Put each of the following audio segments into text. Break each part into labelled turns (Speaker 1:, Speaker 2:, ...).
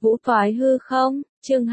Speaker 1: Vũ thoái hư không, chương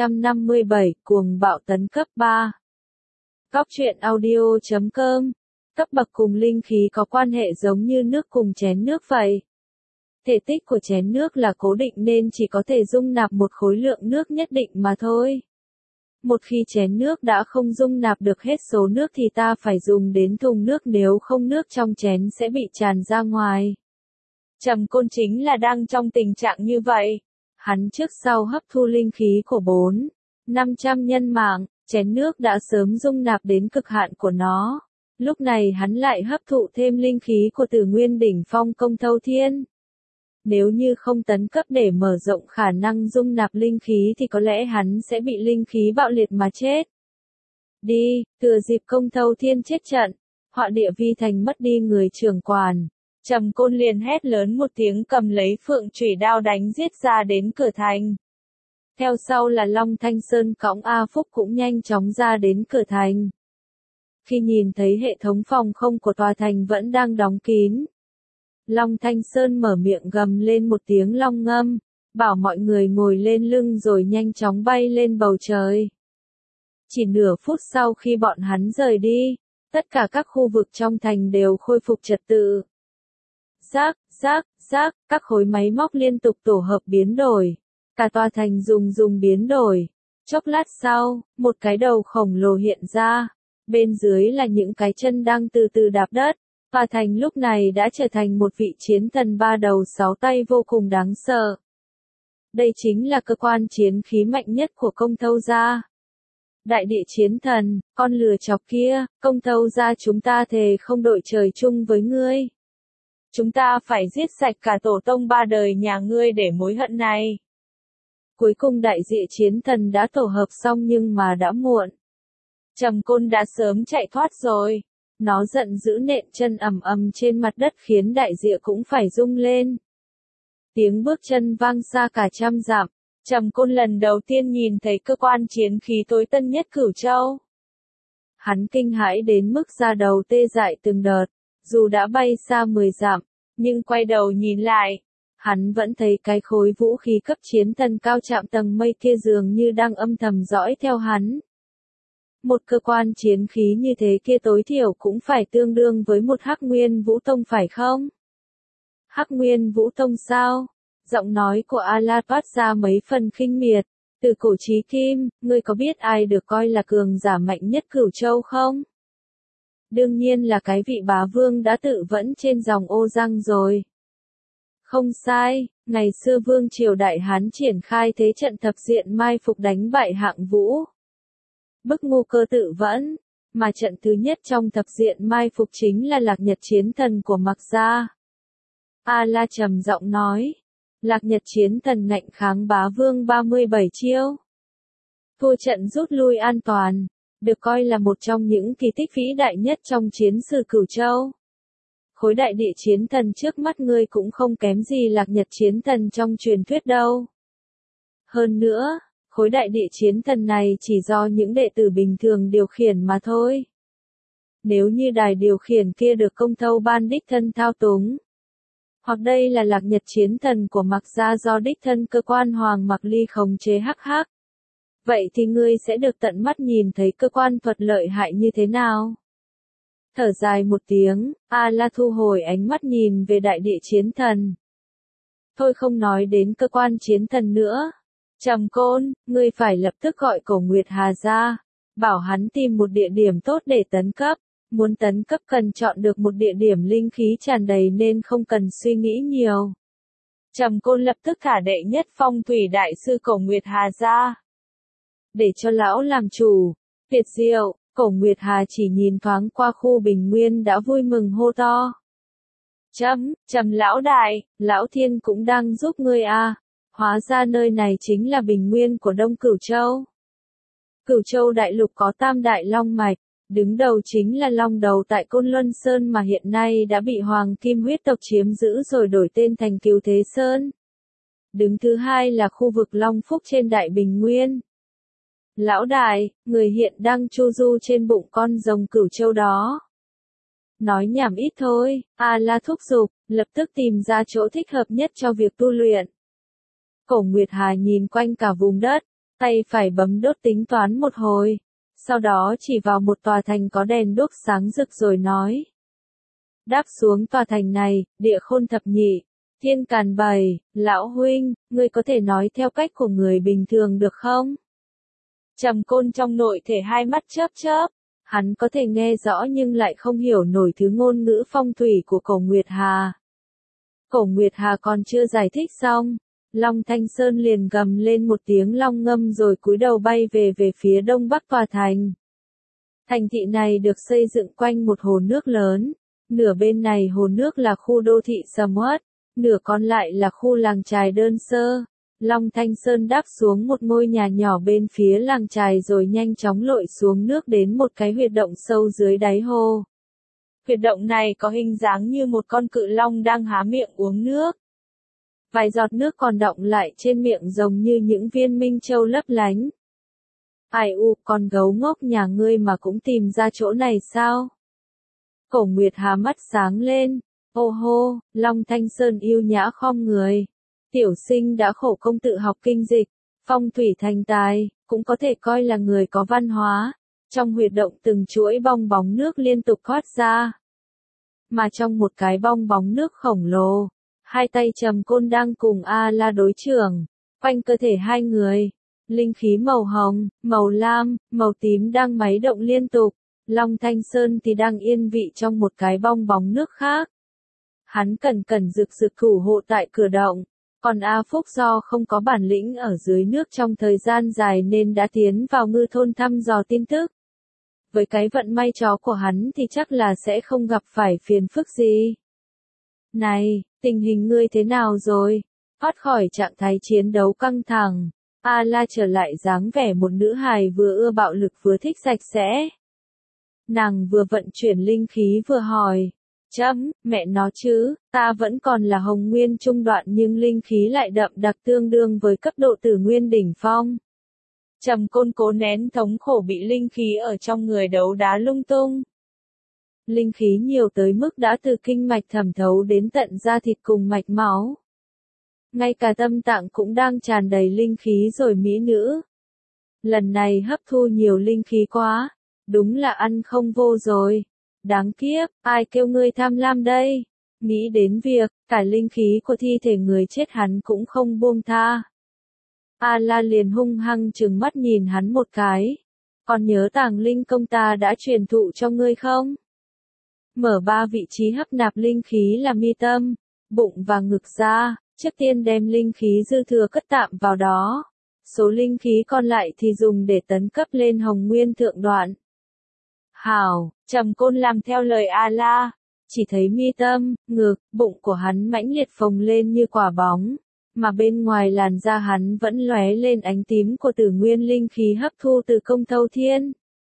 Speaker 1: 257, cuồng bạo tấn cấp 3. Góc truyện audio.com. Cấp bậc cùng linh khí có quan hệ giống như nước cùng chén nước vậy. Thể tích của chén nước là cố định nên chỉ có thể dung nạp một khối lượng nước nhất định mà thôi. Một khi chén nước đã không dung nạp được hết số nước thì ta phải dùng đến thùng nước, nếu không nước trong chén sẽ bị tràn ra ngoài. Trầm Côn chính là đang trong tình trạng như vậy. Hắn trước sau hấp thu linh khí của 400-500 nhân mạng, chén nước đã sớm dung nạp đến cực hạn của nó. Lúc này hắn lại hấp thụ thêm linh khí của Tử Nguyên đỉnh phong Công Thâu Thiên. Nếu như không tấn cấp để mở rộng khả năng dung nạp linh khí thì có lẽ hắn sẽ bị linh khí bạo liệt mà chết. Đi, thừa dịp Công Thâu Thiên chết trận, Họa Địa Vi Thành mất đi người trưởng quản. Trầm Côn liền hét lớn một tiếng, cầm lấy phượng chủy đao đánh giết ra đến cửa thành. Theo sau là Long Thanh Sơn cõng A Phúc cũng nhanh chóng ra đến cửa thành. Khi nhìn thấy hệ thống phòng không của tòa thành vẫn đang đóng kín, Long Thanh Sơn mở miệng gầm lên một tiếng long ngâm, bảo mọi người ngồi lên lưng rồi nhanh chóng bay lên bầu trời. Chỉ nửa phút sau khi bọn hắn rời đi, tất cả các khu vực trong thành đều khôi phục trật tự. Rác, rác, rác, các khối máy móc liên tục tổ hợp biến đổi. Cả tòa thành dùng biến đổi. Chốc lát sau, một cái đầu khổng lồ hiện ra. Bên dưới là những cái chân đang từ từ đạp đất. Tòa thành lúc này đã trở thành một vị chiến thần 3 đầu 6 tay vô cùng đáng sợ. Đây chính là cơ quan chiến khí mạnh nhất của Công Thâu gia. Đại địa chiến thần, con lừa chọc kia, Công Thâu gia chúng ta thề không đội trời chung với ngươi. Chúng ta phải giết sạch cả tổ tông 3 đời nhà ngươi để mối hận này. Cuối cùng đại địa chiến thần đã tổ hợp xong nhưng mà đã muộn. Trầm Côn đã sớm chạy thoát rồi. Nó giận dữ nện chân ầm ầm trên mặt đất khiến đại địa cũng phải rung lên. Tiếng bước chân vang xa cả trăm dặm. Trầm Côn lần đầu tiên nhìn thấy cơ quan chiến khí tối tân nhất Cửu Châu. Hắn kinh hãi đến mức da đầu tê dại từng đợt. Dù đã bay xa 10 dặm, nhưng quay đầu nhìn lại, hắn vẫn thấy cái khối vũ khí cấp chiến thần cao chạm tầng mây kia dường như đang âm thầm dõi theo hắn. Một cơ quan chiến khí như thế kia tối thiểu cũng phải tương đương với một Hắc Nguyên Vũ Tông phải không? Hắc Nguyên Vũ Tông sao? Giọng nói của A-la toát ra mấy phần khinh miệt. Từ cổ chí kim, ngươi có biết ai được coi là cường giả mạnh nhất Cửu Châu không? Đương nhiên là cái vị bá vương đã tự vẫn trên dòng Ô Giang rồi. Không sai, ngày xưa vương triều Đại Hán triển khai thế trận thập diện mai phục đánh bại Hạng Vũ. Bức Ngu Cơ tự vẫn, mà trận thứ nhất trong thập diện mai phục chính là Lạc Nhật chiến thần của Mạc gia. A-la trầm giọng nói, Lạc Nhật chiến thần ngạnh kháng bá vương 37 chiêu. Thua trận rút lui an toàn. Được coi là một trong những kỳ tích vĩ đại nhất trong chiến sử Cửu Châu. Khối đại địa chiến thần trước mắt ngươi cũng không kém gì Lạc Nhật chiến thần trong truyền thuyết đâu. Hơn nữa, khối đại địa chiến thần này chỉ do những đệ tử bình thường điều khiển mà thôi. Nếu như đài điều khiển kia được Công Thâu ban đích thân thao túng, hoặc đây là Lạc Nhật chiến thần của Mạc gia do đích thân cơ quan Hoàng Mạc Ly khống chế hắc. Vậy thì ngươi sẽ được tận mắt nhìn thấy cơ quan thuật lợi hại như thế nào? Thở dài một tiếng, A-la thu hồi ánh mắt nhìn về đại địa chiến thần. Thôi không nói đến cơ quan chiến thần nữa. Trầm Côn, ngươi phải lập tức gọi Cổ Nguyệt Hà ra. Bảo hắn tìm một địa điểm tốt để tấn cấp. Muốn tấn cấp cần chọn được một địa điểm linh khí tràn đầy nên không cần suy nghĩ nhiều. Trầm Côn lập tức thả đệ nhất phong thủy đại sư Cổ Nguyệt Hà ra. Để cho lão làm chủ. Tuyệt diệu, Cổ Nguyệt Hà chỉ nhìn thoáng qua khu bình nguyên đã vui mừng hô to. Trầm lão đại, lão thiên cũng đang giúp ngươi à. Hóa ra nơi này chính là bình nguyên của Đông Cửu Châu. Cửu Châu đại lục có tam đại long mạch, đứng đầu chính là long đầu tại Côn Luân Sơn mà hiện nay đã bị Hoàng Kim huyết tộc chiếm giữ rồi đổi tên thành Cửu Thế Sơn. Đứng thứ hai là khu vực Long Phúc trên đại bình nguyên. Lão đại, người hiện đang chu du trên bụng con rồng Cửu Châu đó. Nói nhảm ít thôi, A-la thúc giục, lập tức tìm ra chỗ thích hợp nhất cho việc tu luyện. Cổ Nguyệt Hà nhìn quanh cả vùng đất, tay phải bấm đốt tính toán một hồi, sau đó chỉ vào một tòa thành có đèn đuốc sáng rực rồi nói. Đáp xuống tòa thành này, Địa Khôn thập nhị, Thiên Càn bảy, lão huynh, ngươi có thể nói theo cách của người bình thường được không? Trầm Côn trong nội thể hai mắt chớp chớp, hắn có thể nghe rõ nhưng lại không hiểu nổi thứ ngôn ngữ phong thủy của Cổ Nguyệt Hà. Cổ Nguyệt Hà còn chưa giải thích xong, Long Thanh Sơn liền gầm lên một tiếng long ngâm rồi cúi đầu bay về phía đông bắc tòa thành. Thành thị này được xây dựng quanh một hồ nước lớn, nửa bên này hồ nước là khu đô thị sầm uất, nửa còn lại là khu làng chài đơn sơ. Long Thanh Sơn đáp xuống một ngôi nhà nhỏ bên phía làng chài rồi nhanh chóng lội xuống nước đến một cái huyệt động sâu dưới đáy hồ. Huyệt động này có hình dáng như một con cự long đang há miệng uống nước. Vài giọt nước còn đọng lại trên miệng giống như những viên minh châu lấp lánh. Ai u, con gấu ngốc nhà ngươi mà cũng tìm ra chỗ này sao? Cổ Nguyệt Hà mắt sáng lên, ô hô, Long Thanh Sơn yêu nhã khom người. Tiểu sinh đã khổ công tự học kinh dịch, phong thủy thành tài, cũng có thể coi là người có văn hóa. Trong huyệt động từng chuỗi bong bóng nước liên tục thoát ra. Mà trong một cái bong bóng nước khổng lồ, hai tay Trầm Côn đang cùng A-la đối chưởng, quanh cơ thể hai người. Linh khí màu hồng, màu lam, màu tím đang máy động liên tục. Long Thanh Sơn thì đang yên vị trong một cái bong bóng nước khác. Hắn cẩn cẩn rực rực thủ hộ tại cửa động. Còn A Phúc do không có bản lĩnh ở dưới nước trong thời gian dài nên đã tiến vào ngư thôn thăm dò tin tức. Với cái vận may chó của hắn thì chắc là sẽ không gặp phải phiền phức gì. Này, tình hình ngươi thế nào rồi? Thoát khỏi trạng thái chiến đấu căng thẳng, A-la trở lại dáng vẻ một nữ hài vừa ưa bạo lực vừa thích sạch sẽ. Nàng vừa vận chuyển linh khí vừa hỏi. Mẹ nó chứ, ta vẫn còn là hồng nguyên trung đoạn nhưng linh khí lại đậm đặc tương đương với cấp độ tử nguyên đỉnh phong. Trầm Côn cố nén thống khổ bị linh khí ở trong người đấu đá lung tung. Linh khí nhiều tới mức đã từ kinh mạch thẩm thấu đến tận da thịt cùng mạch máu. Ngay cả tâm tạng cũng đang tràn đầy linh khí rồi mỹ nữ. Lần này hấp thu nhiều linh khí quá, đúng là ăn không vô rồi. Đáng kiếp, ai kêu ngươi tham lam đây? Nghĩ đến việc, cả linh khí của thi thể người chết hắn cũng không buông tha. A-la liền hung hăng trừng mắt nhìn hắn một cái. Còn nhớ tàng linh công ta đã truyền thụ cho ngươi không? Mở ba vị trí hấp nạp linh khí là mi tâm, bụng và ngực ra, trước tiên đem linh khí dư thừa cất tạm vào đó. Số linh khí còn lại thì dùng để tấn cấp lên hồng nguyên thượng đoạn. Hảo, Trầm Côn làm theo lời A-la, chỉ thấy mi tâm, ngực, bụng của hắn mãnh liệt phồng lên như quả bóng, mà bên ngoài làn da hắn vẫn lóe lên ánh tím của tử nguyên linh khí hấp thu từ công thâu thiên.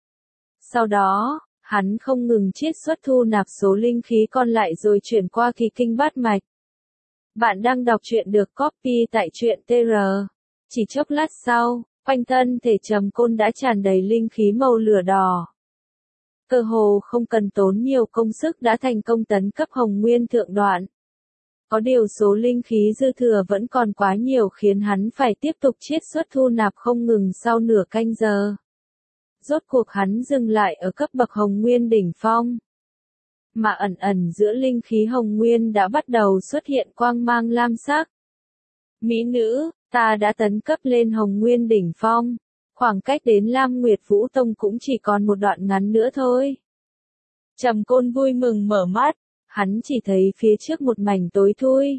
Speaker 1: Sau đó, hắn không ngừng chiết xuất thu nạp số linh khí còn lại rồi chuyển qua kỳ kinh bát mạch. Bạn đang đọc truyện được copy tại truyện TR. Chỉ chốc lát sau, quanh thân thể Trầm Côn đã tràn đầy linh khí màu lửa đỏ. Cơ hồ không cần tốn nhiều công sức đã thành công tấn cấp hồng nguyên thượng đoạn. Có điều số linh khí dư thừa vẫn còn quá nhiều khiến hắn phải tiếp tục chiết xuất thu nạp không ngừng sau nửa canh giờ. Rốt cuộc hắn dừng lại ở cấp bậc hồng nguyên đỉnh phong. Mà ẩn ẩn giữa linh khí hồng nguyên đã bắt đầu xuất hiện quang mang lam sắc. Mỹ nữ, ta đã tấn cấp lên hồng nguyên đỉnh phong. Khoảng cách đến Lam Nguyệt Vũ Tông cũng chỉ còn một đoạn ngắn nữa thôi. Trầm Côn vui mừng mở mắt, hắn chỉ thấy phía trước một mảnh tối thui.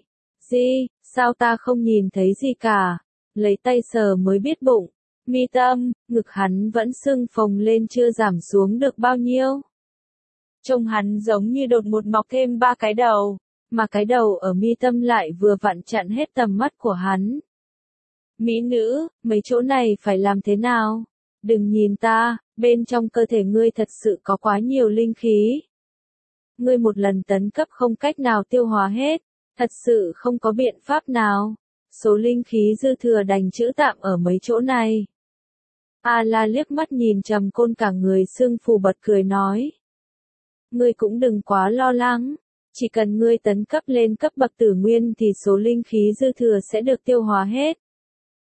Speaker 1: Sao ta không nhìn thấy gì cả? Lấy tay sờ mới biết bụng, mi tâm, ngực hắn vẫn sưng phồng lên chưa giảm xuống được bao nhiêu. Trông hắn giống như đột ngột mọc thêm 3 cái đầu, mà cái đầu ở mi tâm lại vừa vặn chặn hết tầm mắt của hắn. Mỹ nữ, mấy chỗ này phải làm thế nào? Đừng nhìn ta, bên trong cơ thể ngươi thật sự có quá nhiều linh khí. Ngươi một lần tấn cấp không cách nào tiêu hóa hết, thật sự không có biện pháp nào. Số linh khí dư thừa đành trữ tạm ở mấy chỗ này. A-la liếc mắt nhìn Trầm Côn cả người sưng phù bật cười nói. Ngươi cũng đừng quá lo lắng, chỉ cần ngươi tấn cấp lên cấp bậc tử nguyên thì số linh khí dư thừa sẽ được tiêu hóa hết.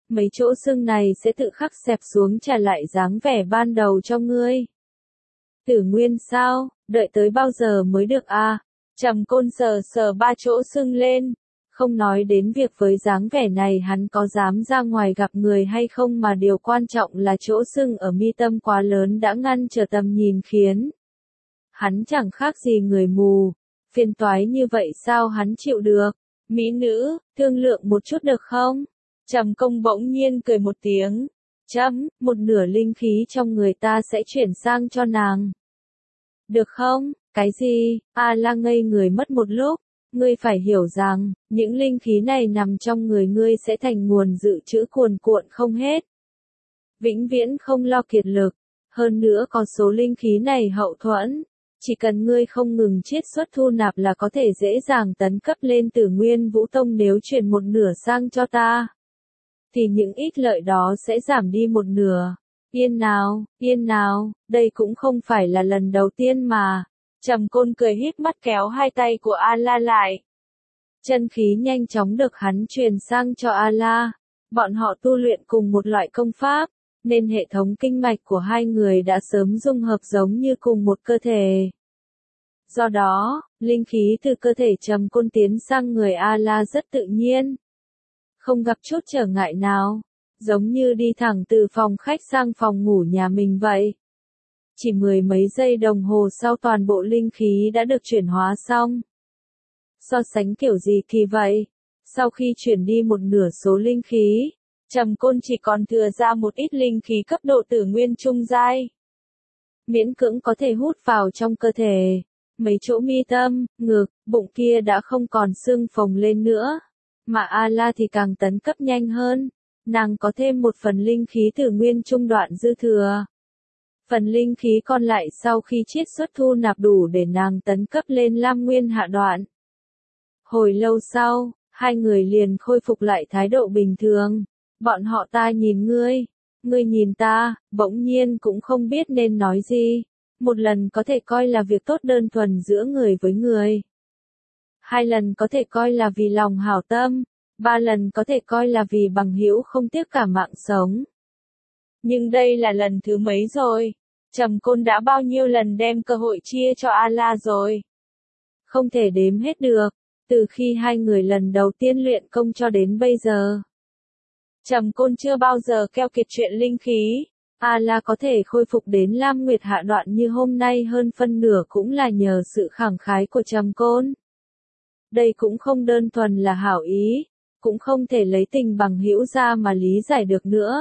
Speaker 1: mấy chỗ sưng này sẽ tự khắc xẹp xuống trả lại dáng vẻ ban đầu cho ngươi. Tử Nguyên sao, đợi tới bao giờ mới được à? Trầm Côn sờ sờ ba chỗ sưng lên. Không nói đến việc với dáng vẻ này hắn có dám ra ngoài gặp người hay không mà điều quan trọng là chỗ sưng ở mi tâm quá lớn đã ngăn trở tầm nhìn khiến hắn chẳng khác gì người mù. Phiền toái như vậy sao hắn chịu được? Mỹ nữ, thương lượng một chút được không? Trầm Công bỗng nhiên cười một tiếng. Một nửa linh khí trong người ta sẽ chuyển sang cho nàng. Được không? Cái gì? A-la ngây người mất một lúc. Ngươi phải hiểu rằng, những linh khí này nằm trong người ngươi sẽ thành nguồn dự trữ cuồn cuộn không hết. Vĩnh viễn không lo kiệt lực. Hơn nữa có số linh khí này hậu thuẫn. Chỉ cần ngươi không ngừng chiết xuất thu nạp là có thể dễ dàng tấn cấp lên Tử Nguyên Vũ Tông nếu chuyển một nửa sang cho ta. Thì những ít lợi đó sẽ giảm đi một nửa. Yên nào, đây cũng không phải là lần đầu tiên mà. Trầm Côn cười híp mắt kéo hai tay của A-la lại. Chân khí nhanh chóng được hắn truyền sang cho A-la. Bọn họ tu luyện cùng một loại công pháp, nên hệ thống kinh mạch của hai người đã sớm dung hợp giống như cùng một cơ thể. Do đó, linh khí từ cơ thể Trầm Côn tiến sang người A-la rất tự nhiên. Không gặp chút trở ngại nào, giống như đi thẳng từ phòng khách sang phòng ngủ nhà mình vậy. Chỉ mười mấy giây đồng hồ sau toàn bộ linh khí đã được chuyển hóa xong. So sánh kiểu gì kỳ vậy? Sau khi chuyển đi một nửa số linh khí, Trầm Côn chỉ còn thừa ra một ít linh khí cấp độ Tử Nguyên trung giai. Miễn cưỡng có thể hút vào trong cơ thể. Mấy chỗ mi tâm, ngực, bụng kia đã không còn sưng phồng lên nữa. Mà A-la thì càng tấn cấp nhanh hơn. Nàng có thêm một phần linh khí Tử Nguyên trung đoạn dư thừa. Phần linh khí còn lại sau khi chiết xuất thu nạp đủ để nàng tấn cấp lên Lam Nguyên hạ đoạn. Hồi lâu sau, hai người liền khôi phục lại thái độ bình thường. Bọn họ ta nhìn ngươi nhìn ta, bỗng nhiên cũng không biết nên nói gì. Một lần có thể coi là việc tốt đơn thuần giữa người với người. Hai lần có thể coi là vì lòng hảo tâm. Ba lần có thể coi là vì bằng hữu không tiếc cả mạng sống. Nhưng đây là lần thứ mấy rồi? Trầm Côn đã bao nhiêu lần đem cơ hội chia cho A-la rồi? Không thể đếm hết được, từ khi hai người lần đầu tiên luyện công cho đến bây giờ. Trầm Côn chưa bao giờ keo kiệt chuyện linh khí. A-la có thể khôi phục đến Lam Nguyệt hạ đoạn như hôm nay hơn phân nửa cũng là nhờ sự khẳng khái của Trầm Côn. Đây cũng không đơn thuần là hảo ý, cũng không thể lấy tình bằng hữu ra mà lý giải được nữa.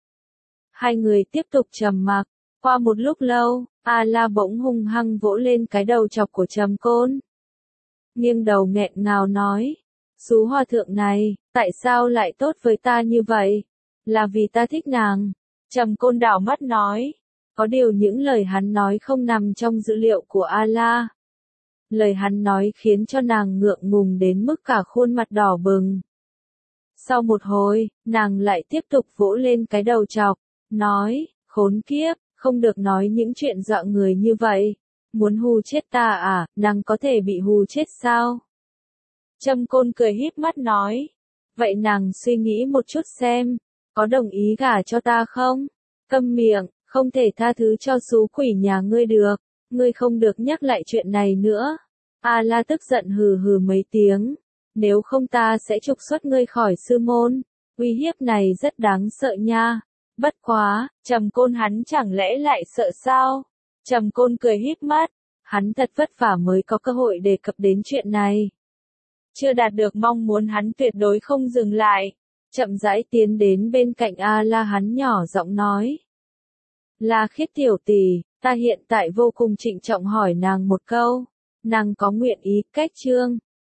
Speaker 1: Hai người tiếp tục trầm mặc. Qua một lúc lâu, A-la bỗng hung hăng vỗ lên cái đầu chọc của Trầm Côn. Nghiêng đầu nghẹn ngào nói. Xú hòa thượng này, tại sao lại tốt với ta như vậy? Là vì ta thích nàng. Trầm Côn đảo mắt nói. Có điều những lời hắn nói không nằm trong dữ liệu của A-la. Lời hắn nói khiến cho nàng ngượng ngùng đến mức cả khuôn mặt đỏ bừng. Sau một hồi, nàng lại tiếp tục vỗ lên cái đầu chọc, nói, khốn kiếp, không được nói những chuyện dọa người như vậy. Muốn hù chết ta à, nàng có thể bị hù chết sao? Trầm Côn cười híp mắt nói, vậy nàng suy nghĩ một chút xem, có đồng ý gả cho ta không? Câm miệng, không thể tha thứ cho xú quỷ nhà ngươi được, ngươi không được nhắc lại chuyện này nữa. A-la tức giận hừ hừ mấy tiếng, nếu không ta sẽ trục xuất ngươi khỏi sư môn, uy hiếp này rất đáng sợ nha. Bất quá, Trầm Côn hắn chẳng lẽ lại sợ sao? Trầm Côn cười híp mắt, hắn thật vất vả mới có cơ hội đề cập đến chuyện này. Chưa đạt được mong muốn hắn tuyệt đối không dừng lại, chậm rãi tiến đến bên cạnh A-la hắn nhỏ giọng nói. La Khiết tiểu tỷ, ta hiện tại vô cùng trịnh trọng hỏi nàng một câu, nàng có nguyện ý cách trương